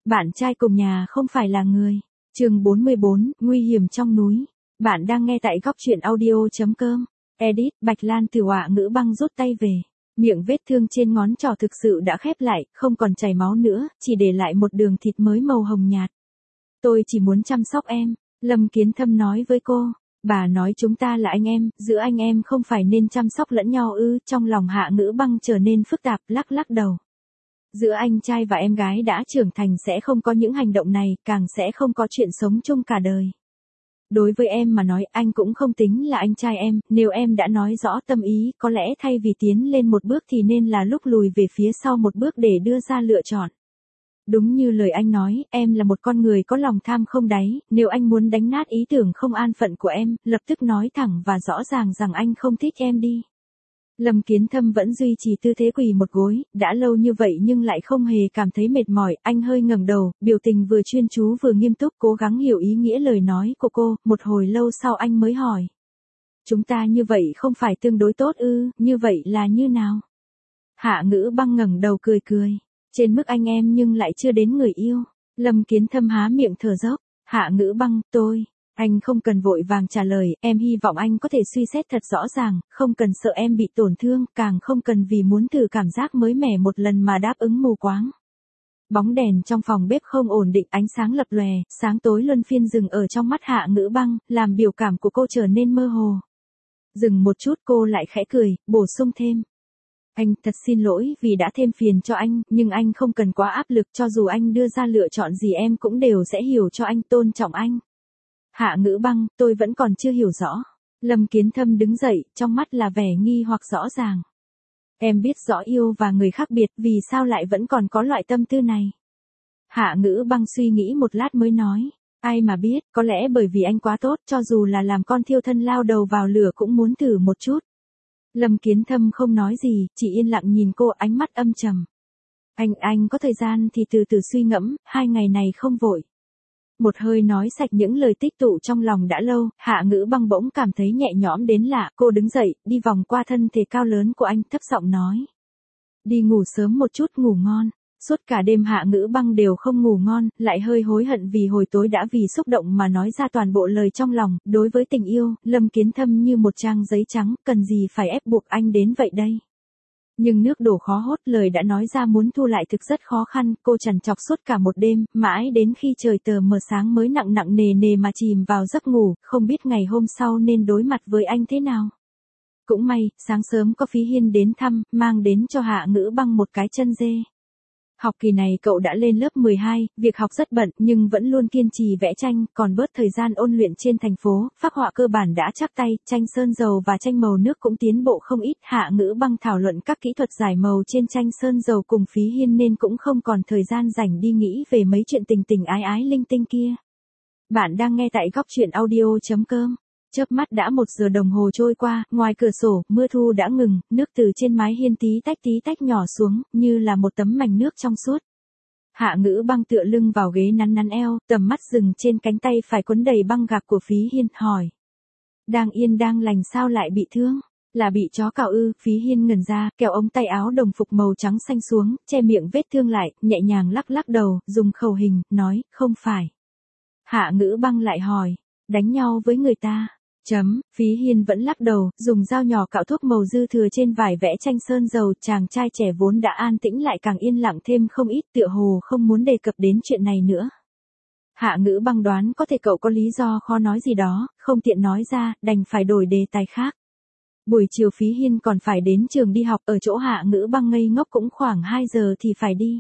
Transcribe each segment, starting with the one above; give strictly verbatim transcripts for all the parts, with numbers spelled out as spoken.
Bạn trai cùng nhà không phải là người. Chương bốn mươi bốn, nguy hiểm trong núi. Bạn đang nghe tại góc truyện audio chấm com. Edit, Bạch Lan từ Họa Ngữ Băng rút tay về. Miệng vết thương trên ngón trỏ thực sự đã khép lại, không còn chảy máu nữa, chỉ để lại một đường thịt mới màu hồng nhạt. Tôi chỉ muốn chăm sóc em, Lâm Kiến Thâm nói với cô. Bà nói chúng ta là anh em, giữa anh em không phải nên chăm sóc lẫn nhau ư? Trong lòng Hạ Ngữ Băng trở nên phức tạp, lắc lắc đầu. Giữa anh trai và em gái đã trưởng thành sẽ không có những hành động này, càng sẽ không có chuyện sống chung cả đời. Đối với em mà nói, anh cũng không tính là anh trai em, nếu em đã nói rõ tâm ý, có lẽ thay vì tiến lên một bước thì nên là lúc lùi về phía sau một bước để đưa ra lựa chọn. Đúng như lời anh nói, em là một con người có lòng tham không đáy, nếu anh muốn đánh nát ý tưởng không an phận của em, lập tức nói thẳng và rõ ràng rằng anh không thích em đi. Lâm Kiến Thâm vẫn duy trì tư thế quỳ một gối, đã lâu như vậy nhưng lại không hề cảm thấy mệt mỏi, anh hơi ngẩng đầu, biểu tình vừa chuyên chú vừa nghiêm túc cố gắng hiểu ý nghĩa lời nói của cô, một hồi lâu sau anh mới hỏi. Chúng ta như vậy không phải tương đối tốt ư, như vậy là như nào? Hạ Ngữ Băng ngẩng đầu cười cười, trên mức anh em nhưng lại chưa đến người yêu. Lâm Kiến Thâm há miệng thở dốc, Hạ Ngữ Băng, tôi... Anh không cần vội vàng trả lời, em hy vọng anh có thể suy xét thật rõ ràng, không cần sợ em bị tổn thương, càng không cần vì muốn thử cảm giác mới mẻ một lần mà đáp ứng mù quáng. Bóng đèn trong phòng bếp không ổn định, ánh sáng lập lòe, sáng tối luân phiên dừng ở trong mắt Hạ Ngữ Băng, làm biểu cảm của cô trở nên mơ hồ. Dừng một chút cô lại khẽ cười, bổ sung thêm. Anh thật xin lỗi vì đã thêm phiền cho anh, nhưng anh không cần quá áp lực, cho dù anh đưa ra lựa chọn gì em cũng đều sẽ hiểu cho anh, tôn trọng anh. Hạ Ngữ Băng, tôi vẫn còn chưa hiểu rõ. Lâm Kiến Thâm đứng dậy, trong mắt là vẻ nghi hoặc rõ ràng. Em biết rõ yêu và người khác biệt, vì sao lại vẫn còn có loại tâm tư này? Hạ Ngữ Băng suy nghĩ một lát mới nói. Ai mà biết, có lẽ bởi vì anh quá tốt, cho dù là làm con thiêu thân lao đầu vào lửa cũng muốn thử một chút. Lâm Kiến Thâm không nói gì, chỉ yên lặng nhìn cô, ánh mắt âm trầm. Anh, anh có thời gian thì từ từ suy ngẫm, hai ngày này không vội. Một hơi nói sạch những lời tích tụ trong lòng đã lâu, Hạ Ngữ Băng bỗng cảm thấy nhẹ nhõm đến lạ, cô đứng dậy, đi vòng qua thân thể cao lớn của anh, thấp giọng nói. Đi ngủ sớm một chút, ngủ ngon. Suốt cả đêm Hạ Ngữ Băng đều không ngủ ngon, lại hơi hối hận vì hồi tối đã vì xúc động mà nói ra toàn bộ lời trong lòng, đối với tình yêu, Lâm Kiến Thâm như một trang giấy trắng, cần gì phải ép buộc anh đến vậy đây. Nhưng nước đổ khó hốt, lời đã nói ra muốn thu lại thực rất khó khăn, cô trằn trọc suốt cả một đêm, mãi đến khi trời tờ mờ sáng mới nặng nặng nề nề mà chìm vào giấc ngủ, không biết ngày hôm sau nên đối mặt với anh thế nào. Cũng may, sáng sớm có Phí Hiên đến thăm, mang đến cho Hạ Ngữ Băng một cái chân dê. Học kỳ này cậu đã lên lớp mười hai, việc học rất bận nhưng vẫn luôn kiên trì vẽ tranh, còn bớt thời gian ôn luyện trên thành phố, phác họa cơ bản đã chắc tay, tranh sơn dầu và tranh màu nước cũng tiến bộ không ít. Hạ Ngữ Băng thảo luận các kỹ thuật giải màu trên tranh sơn dầu cùng Phí Hiên nên cũng không còn thời gian rảnh đi nghĩ về mấy chuyện tình tình ái ái linh tinh kia. Bạn đang nghe tại góc truyện audio chấm com. Chớp mắt đã một giờ đồng hồ trôi qua, ngoài cửa sổ, mưa thu đã ngừng, nước từ trên mái hiên tí tách tí tách nhỏ xuống, như là một tấm mảnh nước trong suốt. Hạ Ngữ Băng tựa lưng vào ghế nắn nắn eo, tầm mắt dừng trên cánh tay phải quấn đầy băng gạc của Phí Hiên, hỏi. Đang yên đang lành sao lại bị thương? Là bị chó cào ư? Phí Hiên ngẩn ra, kéo ống tay áo đồng phục màu trắng xanh xuống, che miệng vết thương lại, nhẹ nhàng lắc lắc đầu, dùng khẩu hình, nói, không phải. Hạ Ngữ Băng lại hỏi, đánh nhau với người ta. Chấm, Phí Hiên vẫn lắc đầu, dùng dao nhỏ cạo thuốc màu dư thừa trên vải vẽ tranh sơn dầu, chàng trai trẻ vốn đã an tĩnh lại càng yên lặng thêm không ít, tựa hồ không muốn đề cập đến chuyện này nữa. Hạ Ngữ Băng đoán có thể cậu có lý do khó nói gì đó, không tiện nói ra, đành phải đổi đề tài khác. Buổi chiều Phí Hiên còn phải đến trường đi học, ở chỗ Hạ Ngữ Băng ngây ngốc cũng khoảng hai giờ thì phải đi.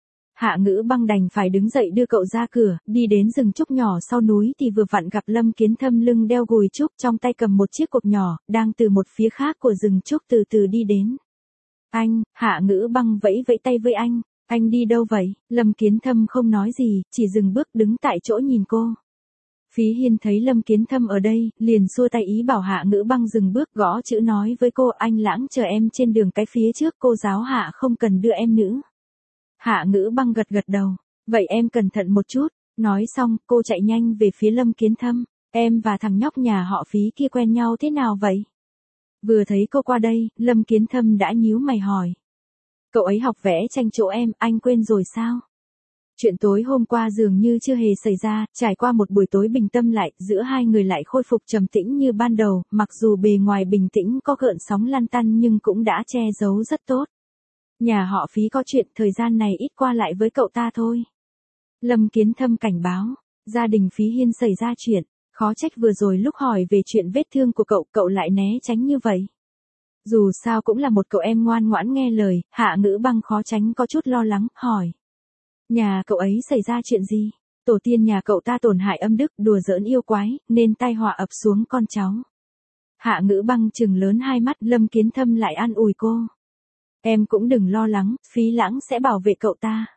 Hạ Ngữ Băng đành phải đứng dậy đưa cậu ra cửa, đi đến rừng trúc nhỏ sau núi thì vừa vặn gặp Lâm Kiến Thâm lưng đeo gùi trúc, trong tay cầm một chiếc cột nhỏ, đang từ một phía khác của rừng trúc từ từ đi đến. Anh, Hạ Ngữ Băng vẫy vẫy tay với anh, anh đi đâu vậy? Lâm Kiến Thâm không nói gì, chỉ dừng bước đứng tại chỗ nhìn cô. Phí Hiên thấy Lâm Kiến Thâm ở đây, liền xua tay ý bảo Hạ Ngữ Băng dừng bước, gõ chữ nói với cô, anh Lãng chờ em trên đường cái phía trước, cô giáo Hạ không cần đưa em nữa. Hạ Ngữ Băng gật gật đầu, vậy em cẩn thận một chút. Nói xong, cô chạy nhanh về phía Lâm Kiến Thâm, em và thằng nhóc nhà họ Phí kia quen nhau thế nào vậy? Vừa thấy cô qua đây, Lâm Kiến Thâm đã nhíu mày hỏi. Cậu ấy học vẽ tranh chỗ em, anh quên rồi sao? Chuyện tối hôm qua dường như chưa hề xảy ra, trải qua một buổi tối bình tâm lại, giữa hai người lại khôi phục trầm tĩnh như ban đầu, mặc dù bề ngoài bình tĩnh có gợn sóng lăn tăn nhưng cũng đã che giấu rất tốt. Nhà họ Phí có chuyện, thời gian này ít qua lại với cậu ta thôi. Lâm Kiến Thâm cảnh báo, gia đình Phí Hiên xảy ra chuyện, khó trách vừa rồi lúc hỏi về chuyện vết thương của cậu, cậu lại né tránh như vậy. Dù sao cũng là một cậu em ngoan ngoãn nghe lời, Hạ Ngữ Băng khó tránh có chút lo lắng, hỏi. Nhà cậu ấy xảy ra chuyện gì? Tổ tiên nhà cậu ta tổn hại âm đức, đùa giỡn yêu quái, nên tai họa ập xuống con cháu. Hạ Ngữ Băng trừng lớn hai mắt, Lâm Kiến Thâm lại an ủi cô. Em cũng đừng lo lắng, Phí Lãng sẽ bảo vệ cậu ta.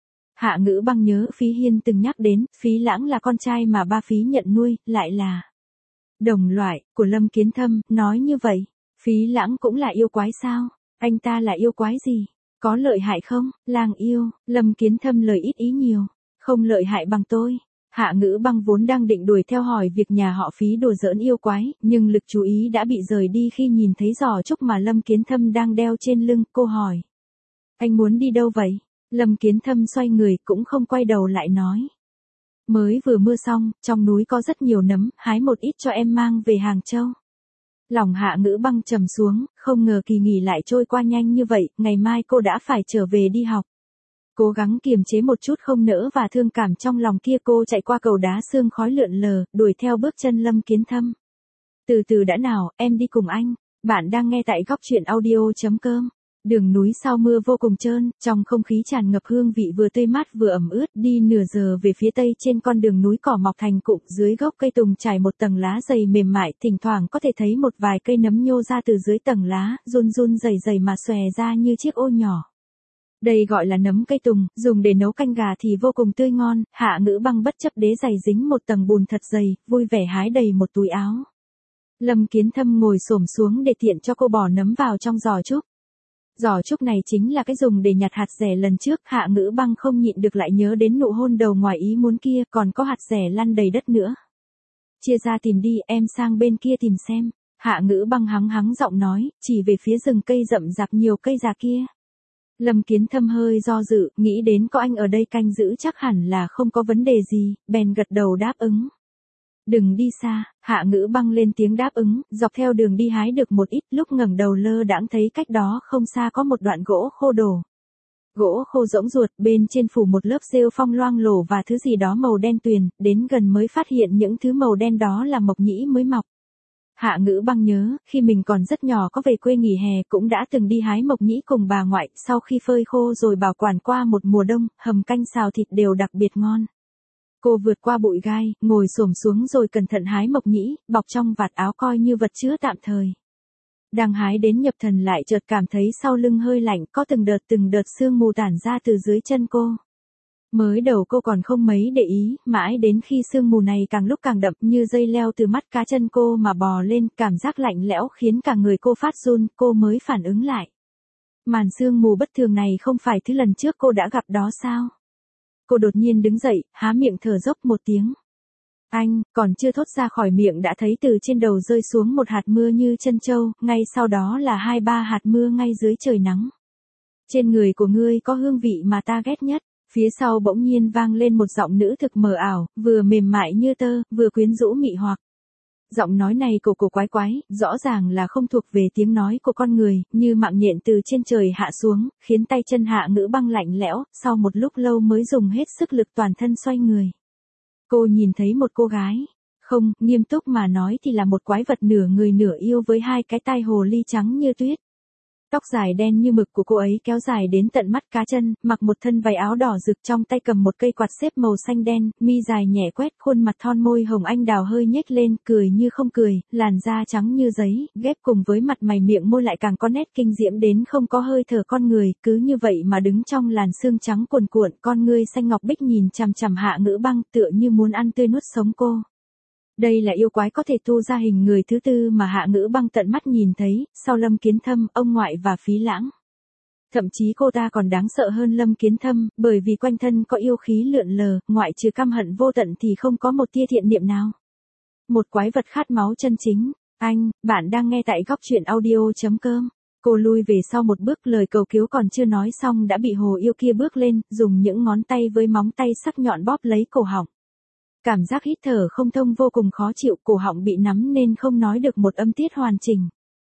Hạ Ngữ Băng nhớ Phí Hiên từng nhắc đến, Phí Lãng là con trai mà ba Phí nhận nuôi, lại là đồng loại của Lâm Kiến Thâm, nói như vậy, Phí Lãng cũng là yêu quái sao? Anh ta là yêu quái gì? Có lợi hại không? Lang yêu, Lâm Kiến Thâm lời ít ý nhiều, không lợi hại bằng tôi. Hạ Ngữ Băng vốn đang định đuổi theo hỏi việc nhà họ Phí đùa giỡn yêu quái, nhưng lực chú ý đã bị rời đi khi nhìn thấy giỏ trúc mà Lâm Kiến Thâm đang đeo trên lưng, cô hỏi. Anh muốn đi đâu vậy? Lâm Kiến Thâm xoay người cũng không quay đầu lại nói. Mới vừa mưa xong, trong núi có rất nhiều nấm, hái một ít cho em mang về Hàng Châu. Lòng Hạ Ngữ Băng trầm xuống, không ngờ kỳ nghỉ lại trôi qua nhanh như vậy, ngày mai cô đã phải trở về đi học. Cố gắng kiềm chế một chút không nỡ và thương cảm trong lòng kia, cô chạy qua cầu đá sương khói lượn lờ, đuổi theo bước chân Lâm Kiến Thâm. Từ từ đã nào, em đi cùng anh. Bạn đang nghe tại góc truyện audio chấm com. Đường núi sau mưa vô cùng trơn, trong không khí tràn ngập hương vị vừa tươi mát vừa ẩm ướt, đi nửa giờ về phía tây trên con đường núi cỏ mọc thành cụm, dưới gốc cây tùng trải một tầng lá dày mềm mại, thỉnh thoảng có thể thấy một vài cây nấm nhô ra từ dưới tầng lá, run run dày dày mà xòe ra như chiếc ô nhỏ. Đây gọi là nấm cây tùng, dùng để nấu canh gà thì vô cùng tươi ngon. Hạ Ngữ Băng bất chấp đế giày dính một tầng bùn thật dày, vui vẻ hái đầy một túi áo. Lâm Kiến Thâm ngồi xổm xuống để tiện cho cô bỏ nấm vào trong giỏ trúc. Giỏ trúc này chính là cái dùng để nhặt hạt dẻ lần trước, Hạ Ngữ Băng không nhịn được lại nhớ đến nụ hôn đầu ngoài ý muốn kia, còn có hạt dẻ lăn đầy đất nữa. Chia ra tìm đi, em sang bên kia tìm xem. Hạ Ngữ Băng hắng hắng giọng nói, chỉ về phía rừng cây rậm rạp nhiều cây già kia. Lâm Kiến Thâm hơi do dự, nghĩ đến có anh ở đây canh giữ chắc hẳn là không có vấn đề gì, bèn gật đầu đáp ứng. Đừng đi xa, Hạ Ngữ Băng lên tiếng đáp ứng, dọc theo đường đi hái được một ít, lúc ngẩng đầu lơ đãng thấy cách đó không xa có một đoạn gỗ khô đổ. Gỗ khô rỗng ruột, bên trên phủ một lớp rêu phong loang lổ và thứ gì đó màu đen tuyền, đến gần mới phát hiện những thứ màu đen đó là mộc nhĩ mới mọc. Hạ Ngữ Băng nhớ, khi mình còn rất nhỏ có về quê nghỉ hè cũng đã từng đi hái mộc nhĩ cùng bà ngoại, sau khi phơi khô rồi bảo quản qua một mùa đông, hầm canh xào thịt đều đặc biệt ngon. Cô vượt qua bụi gai, ngồi xổm xuống rồi cẩn thận hái mộc nhĩ, bọc trong vạt áo coi như vật chứa tạm thời. Đang hái đến nhập thần lại chợt cảm thấy sau lưng hơi lạnh, có từng đợt từng đợt sương mù tản ra từ dưới chân cô. Mới đầu cô còn không mấy để ý, mãi đến khi sương mù này càng lúc càng đậm như dây leo từ mắt cá chân cô mà bò lên, cảm giác lạnh lẽo khiến cả người cô phát run, cô mới phản ứng lại. Màn sương mù bất thường này không phải thứ lần trước cô đã gặp đó sao? Cô đột nhiên đứng dậy, há miệng thở dốc một tiếng. Anh, còn chưa thốt ra khỏi miệng đã thấy từ trên đầu rơi xuống một hạt mưa như chân trâu, ngay sau đó là hai ba hạt mưa ngay dưới trời nắng. Trên người của ngươi có hương vị mà ta ghét nhất. Phía sau bỗng nhiên vang lên một giọng nữ thực mờ ảo, vừa mềm mại như tơ, vừa quyến rũ mị hoặc. Giọng nói này cổ cổ quái quái, rõ ràng là không thuộc về tiếng nói của con người, như mạng nhện từ trên trời hạ xuống, khiến tay chân Hạ Ngữ Băng lạnh lẽo, sau một lúc lâu mới dùng hết sức lực toàn thân xoay người. Cô nhìn thấy một cô gái. Không, nghiêm túc mà nói thì là một quái vật nửa người nửa yêu với hai cái tai hồ ly trắng như tuyết. Tóc dài đen như mực của cô ấy kéo dài đến tận mắt cá chân, mặc một thân váy áo đỏ rực, trong tay cầm một cây quạt xếp màu xanh đen, mi dài nhẹ quét, khuôn mặt thon môi hồng anh đào hơi nhếch lên, cười như không cười, làn da trắng như giấy, ghép cùng với mặt mày miệng môi lại càng có nét kinh diễm đến không có hơi thở con người, cứ như vậy mà đứng trong làn sương trắng cuồn cuộn, con ngươi xanh ngọc bích nhìn chằm chằm Hạ Ngữ Băng, tựa như muốn ăn tươi nuốt sống cô. Đây là yêu quái có thể tu ra hình người thứ tư mà Hạ Ngữ Băng tận mắt nhìn thấy, sau Lâm Kiến Thâm, ông ngoại và Phí Lãng. Thậm chí cô ta còn đáng sợ hơn Lâm Kiến Thâm, bởi vì quanh thân có yêu khí lượn lờ, ngoại trừ căm hận vô tận thì không có một tia thiện niệm nào. Một quái vật khát máu chân chính. Anh, bạn đang nghe tại góc truyện audio chấm com. Cô lui về sau một bước, lời cầu cứu còn chưa nói xong đã bị Hồ Yêu kia bước lên, dùng những ngón tay với móng tay sắc nhọn bóp lấy cổ họng. Cảm giác hít thở không thông vô cùng khó chịu, cổ họng bị nắm nên không nói được một âm tiết hoàn chỉnh.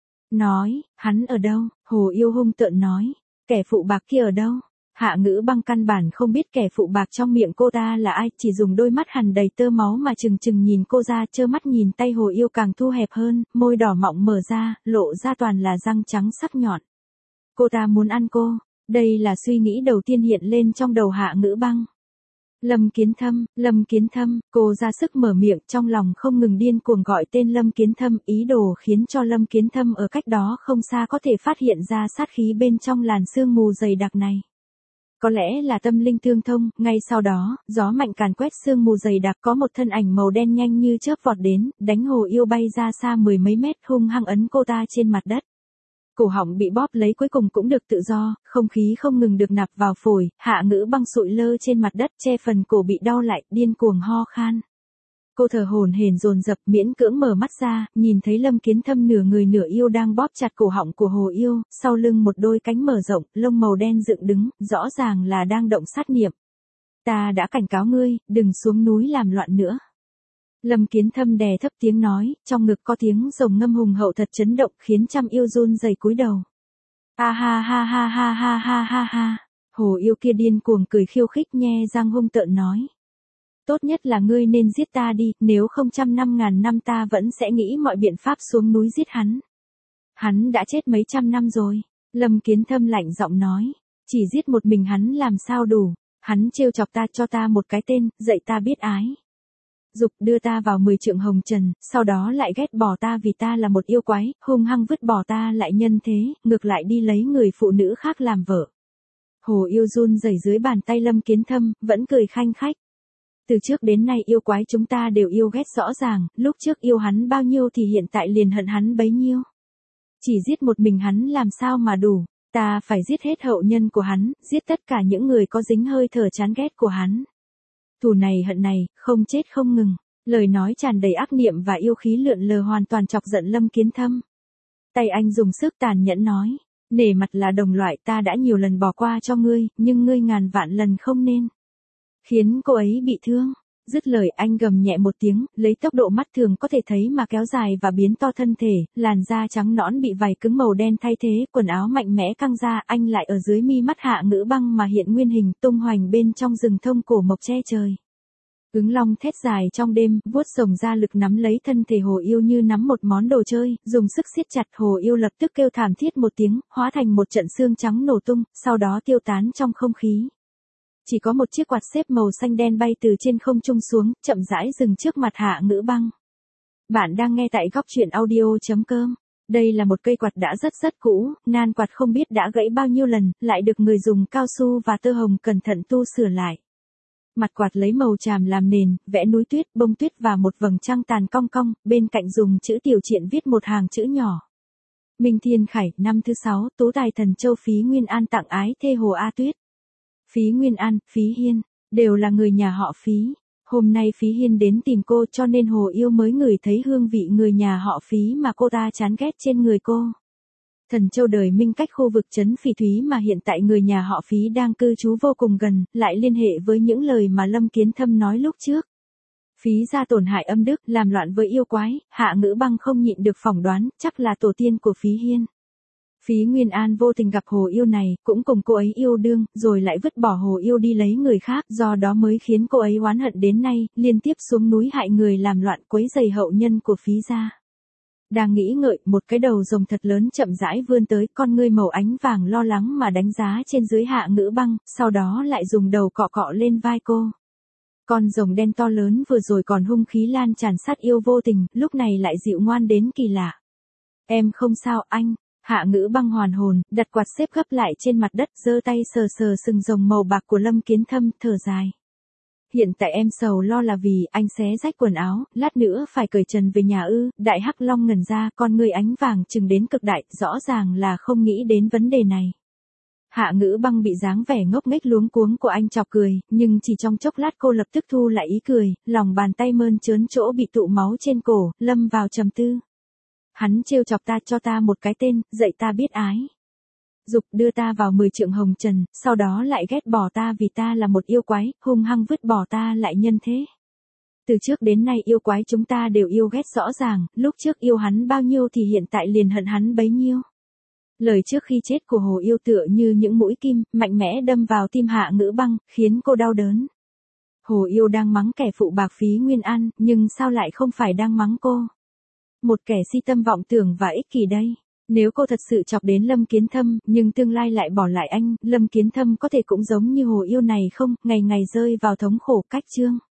Nói, hắn ở đâu? Hồ Yêu hung tợn nói. Kẻ phụ bạc kia ở đâu? Hạ Ngữ Băng căn bản không biết kẻ phụ bạc trong miệng cô ta là ai, chỉ dùng đôi mắt hằn đầy tơ máu mà chừng chừng nhìn cô ra, trơ mắt nhìn tay Hồ Yêu càng thu hẹp hơn, môi đỏ mọng mở ra, lộ ra toàn là răng trắng sắc nhọn. Cô ta muốn ăn cô, đây là suy nghĩ đầu tiên hiện lên trong đầu Hạ Ngữ Băng. Lâm Kiến Thâm, Lâm Kiến Thâm, cô ra sức mở miệng, trong lòng không ngừng điên cuồng gọi tên Lâm Kiến Thâm, ý đồ khiến cho Lâm Kiến Thâm ở cách đó không xa có thể phát hiện ra sát khí bên trong làn sương mù dày đặc này. Có lẽ là tâm linh tương thông, ngay sau đó, gió mạnh càn quét sương mù dày đặc, có một thân ảnh màu đen nhanh như chớp vọt đến, đánh Hồ Yêu bay ra xa mười mấy mét, hung hăng ấn cô ta trên mặt đất. Cổ họng bị bóp lấy cuối cùng cũng được tự do, không khí không ngừng được nạp vào phổi, Hạ Ngữ Băng sụi lơ trên mặt đất, che phần cổ bị đau lại, điên cuồng ho khan. Cô thở hổn hển dồn dập, miễn cưỡng mở mắt ra, nhìn thấy Lâm Kiến Thâm nửa người nửa yêu đang bóp chặt cổ họng của Hồ Yêu, sau lưng một đôi cánh mở rộng, lông màu đen dựng đứng, rõ ràng là đang động sát niệm. Ta đã cảnh cáo ngươi, đừng xuống núi làm loạn nữa. Lâm Kiến Thâm đè thấp tiếng nói, trong ngực có tiếng rồng ngâm hùng hậu thật chấn động, khiến trăm yêu run rẩy cúi đầu. A ha ha ha ha ha ha ha ha. Hồ Yêu kia điên cuồng cười khiêu khích, nhe răng hung tợn nói. Tốt nhất là ngươi nên giết ta đi, nếu không trăm năm ngàn năm ta vẫn sẽ nghĩ mọi biện pháp xuống núi giết hắn. Hắn đã chết mấy trăm năm rồi. Lâm Kiến Thâm lạnh giọng nói. Chỉ giết một mình hắn làm sao đủ. Hắn trêu chọc ta, cho ta một cái tên, dạy ta biết ái. Dục đưa ta vào mười trượng hồng trần, sau đó lại ghét bỏ ta vì ta là một yêu quái, hung hăng vứt bỏ ta lại nhân thế, ngược lại đi lấy người phụ nữ khác làm vợ. Hồ Yêu run rẩy dưới bàn tay Lâm Kiến Thâm, vẫn cười khanh khách. Từ trước đến nay yêu quái chúng ta đều yêu ghét rõ ràng, lúc trước yêu hắn bao nhiêu thì hiện tại liền hận hắn bấy nhiêu. Chỉ giết một mình hắn làm sao mà đủ, ta phải giết hết hậu nhân của hắn, giết tất cả những người có dính hơi thở chán ghét của hắn. Thù này hận này, không chết không ngừng. Lời nói tràn đầy ác niệm và yêu khí lượn lờ hoàn toàn chọc giận Lâm Kiến Thâm. Tay anh dùng sức tàn nhẫn nói, nể mặt là đồng loại, ta đã nhiều lần bỏ qua cho ngươi, nhưng ngươi ngàn vạn lần không nên khiến cô ấy bị thương. Dứt lời anh gầm nhẹ một tiếng, lấy tốc độ mắt thường có thể thấy mà kéo dài và biến to thân thể, làn da trắng nõn bị vảy cứng màu đen thay thế, quần áo mạnh mẽ căng ra, anh lại ở dưới mi mắt Hạ Ngữ Băng mà hiện nguyên hình, tung hoành bên trong rừng thông cổ mộc che trời. Ứng long thét dài trong đêm, vuốt rồng ra lực nắm lấy thân thể Hồ Yêu như nắm một món đồ chơi, dùng sức siết chặt. Hồ Yêu lập tức kêu thảm thiết một tiếng, hóa thành một trận xương trắng nổ tung, sau đó tiêu tán trong không khí. Chỉ có một chiếc quạt xếp màu xanh đen bay từ trên không trung xuống, chậm rãi dừng trước mặt Hạ Ngữ Băng. Bạn đang nghe tại góc truyện audio chấm com. Đây là một cây quạt đã rất rất cũ, nan quạt không biết đã gãy bao nhiêu lần, lại được người dùng cao su và tơ hồng cẩn thận tu sửa lại. Mặt quạt lấy màu tràm làm nền, vẽ núi tuyết, bông tuyết và một vầng trăng tàn cong cong, bên cạnh dùng chữ tiểu triện viết một hàng chữ nhỏ. Minh Thiên Khải, năm thứ sáu, tú tài thần châu Phí Nguyên An tặng ái thê Hồ A Tuyết. Phí Nguyên An, Phí Hiên, đều là người nhà họ Phí. Hôm nay Phí Hiên đến tìm cô cho nên Hồ Yêu mới ngửi thấy hương vị người nhà họ Phí mà cô ta chán ghét trên người cô. Thần châu đời Minh cách khu vực trấn Phỉ Thúy mà hiện tại người nhà họ Phí đang cư trú vô cùng gần, lại liên hệ với những lời mà Lâm Kiến Thâm nói lúc trước. Phí gia tổn hại âm đức, làm loạn với yêu quái, Hạ Ngữ Băng không nhịn được phỏng đoán, chắc là tổ tiên của Phí Hiên. Phí Nguyên An vô tình gặp Hồ Yêu này, cũng cùng cô ấy yêu đương, rồi lại vứt bỏ Hồ Yêu đi lấy người khác, do đó mới khiến cô ấy oán hận đến nay, liên tiếp xuống núi hại người làm loạn quấy rầy hậu nhân của Phí gia. Đang nghĩ ngợi, một cái đầu rồng thật lớn chậm rãi vươn tới, con ngươi màu ánh vàng lo lắng mà đánh giá trên dưới Hạ Ngữ Băng, sau đó lại dùng đầu cọ cọ lên vai cô. Con rồng đen to lớn vừa rồi còn hung khí lan tràn sát yêu vô tình, lúc này lại dịu ngoan đến kỳ lạ. Em không sao anh. Hạ Ngữ Băng hoàn hồn, đặt quạt xếp gấp lại trên mặt đất, giơ tay sờ sờ sừng rồng màu bạc của Lâm Kiến Thâm, thở dài. Hiện tại em sầu lo là vì anh xé rách quần áo, lát nữa phải cởi trần về nhà ư? Đại Hắc Long ngẩn ra, con ngươi ánh vàng trừng đến cực đại, rõ ràng là không nghĩ đến vấn đề này. Hạ Ngữ Băng bị dáng vẻ ngốc nghếch luống cuống của anh chọc cười, nhưng chỉ trong chốc lát cô lập tức thu lại ý cười, lòng bàn tay mơn trớn chỗ bị tụ máu trên cổ, lâm vào trầm tư. Hắn trêu chọc ta cho ta một cái tên, dạy ta biết ái. Dục đưa ta vào mười trượng hồng trần, sau đó lại ghét bỏ ta vì ta là một yêu quái, hung hăng vứt bỏ ta lại nhân thế. Từ trước đến nay yêu quái chúng ta đều yêu ghét rõ ràng, lúc trước yêu hắn bao nhiêu thì hiện tại liền hận hắn bấy nhiêu. Lời trước khi chết của Hồ Yêu tựa như những mũi kim, mạnh mẽ đâm vào tim Hạ Ngữ Băng, khiến cô đau đớn. Hồ Yêu đang mắng kẻ phụ bạc phí Nguyên An, nhưng sao lại không phải đang mắng cô? Một kẻ si tâm vọng tưởng và ích kỷ đây. Nếu cô thật sự chọc đến Lâm Kiến Thâm, nhưng tương lai lại bỏ lại anh, Lâm Kiến Thâm có thể cũng giống như Hồ Yêu này không, ngày ngày rơi vào thống khổ cách chương.